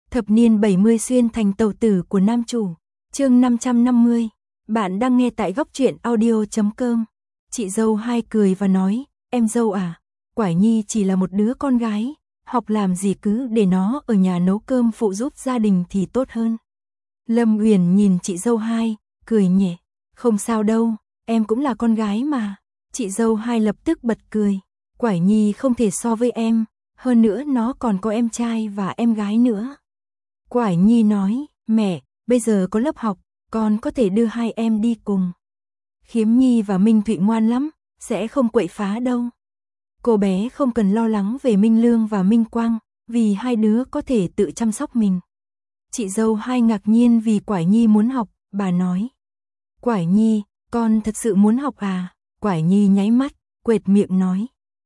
Thập niên 70 xuyên thành tàu tử của nam chủ. Chương 550. Bạn đang nghe tại góc truyện audio.com. Chị dâu hai cười và nói, em dâu à, Quải Nhi chỉ là một đứa con gái, học làm gì cứ để nó ở nhà nấu cơm phụ giúp gia đình thì tốt hơn. Lâm Uyển nhìn chị dâu hai, cười nhẹ, không sao đâu, em cũng là con gái mà. Chị dâu hai lập tức bật cười, Quải Nhi không thể so với em, hơn nữa nó còn có em trai và em gái nữa. Quải Nhi nói, mẹ, bây giờ có lớp học, con có thể đưa hai em đi cùng. Khiếm Nhi và Minh Thụy ngoan lắm, sẽ không quậy phá đâu. Cô bé không cần lo lắng về Minh Lương và Minh Quang, vì hai đứa có thể tự chăm sóc mình. Chị dâu hai ngạc nhiên vì Quải Nhi muốn học, bà nói. Quải Nhi, con thật sự muốn học à? Quải Nhi nháy mắt, quệt miệng nói.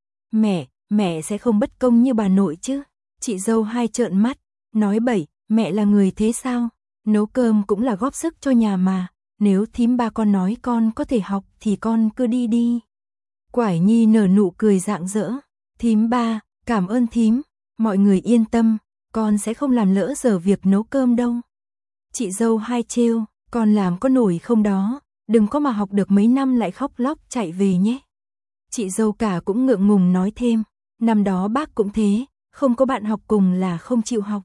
Mẹ sẽ không bất công như bà nội chứ. Chị dâu hai trợn mắt, nói bậy, mẹ là người thế sao? Nấu cơm cũng là góp sức cho nhà mà, nếu thím ba con nói con có thể học thì con cứ đi đi. Quải Nhi nở nụ cười rạng rỡ, thím ba, cảm ơn thím, mọi người yên tâm, con sẽ không làm lỡ dở việc nấu cơm đâu. Chị dâu hai trêu, con làm có nổi không đó, đừng có mà học được mấy năm lại khóc lóc chạy về nhé. Chị dâu cả cũng ngượng ngùng nói thêm, năm đó bác cũng thế, không có bạn học cùng là không chịu học.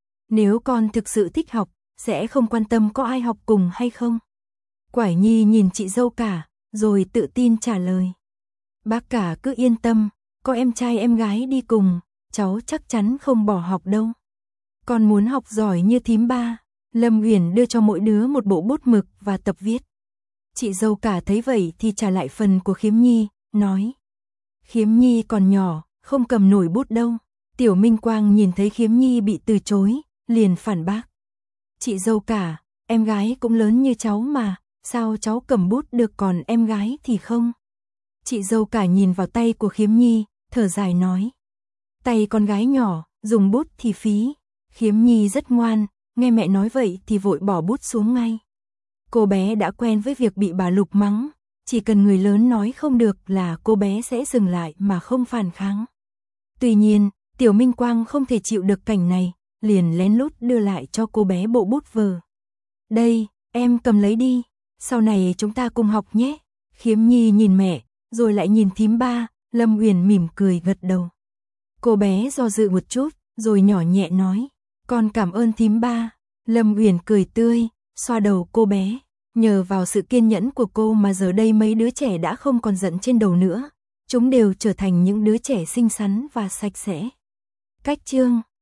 Nếu con thực sự thích học, sẽ không quan tâm có ai học cùng hay không. Quải Nhi nhìn chị dâu cả, rồi tự tin trả lời. Bác cả cứ yên tâm, có em trai em gái đi cùng, cháu chắc chắn không bỏ học đâu. Con muốn học giỏi như thím ba. Lâm Uyển đưa cho mỗi đứa một bộ bút mực và tập viết. Chị dâu cả thấy vậy thì trả lại phần của Khiếm Nhi, nói. Khiếm Nhi còn nhỏ, không cầm nổi bút đâu. Tiểu Minh Quang nhìn thấy Khiếm Nhi bị từ chối, liền phản bác. Chị dâu cả, em gái cũng lớn như cháu mà, sao cháu cầm bút được còn em gái thì không? Chị dâu cả nhìn vào tay của Khiếm Nhi, thở dài nói. Tay con gái nhỏ, dùng bút thì phí. Khiếm Nhi rất ngoan, nghe mẹ nói vậy thì vội bỏ bút xuống ngay. Cô bé đã quen với việc bị bà Lục mắng, chỉ cần người lớn nói không được là cô bé sẽ dừng lại mà không phản kháng. Tuy nhiên, Tiểu Minh Quang không thể chịu được cảnh này, liền lén lút đưa lại cho cô bé bộ bút vở. Đây, em cầm lấy đi, sau này chúng ta cùng học nhé. Khiếm Nhi nhìn mẹ, rồi lại nhìn thím ba, Lâm Uyển mỉm cười gật đầu. Cô bé do dự một chút, rồi nhỏ nhẹ nói, con cảm ơn thím ba. Lâm Uyển cười tươi, xoa đầu cô bé, nhờ vào sự kiên nhẫn của cô mà giờ đây mấy đứa trẻ đã không còn giận trên đầu nữa, chúng đều trở thành những đứa trẻ xinh xắn và sạch sẽ. Cách chương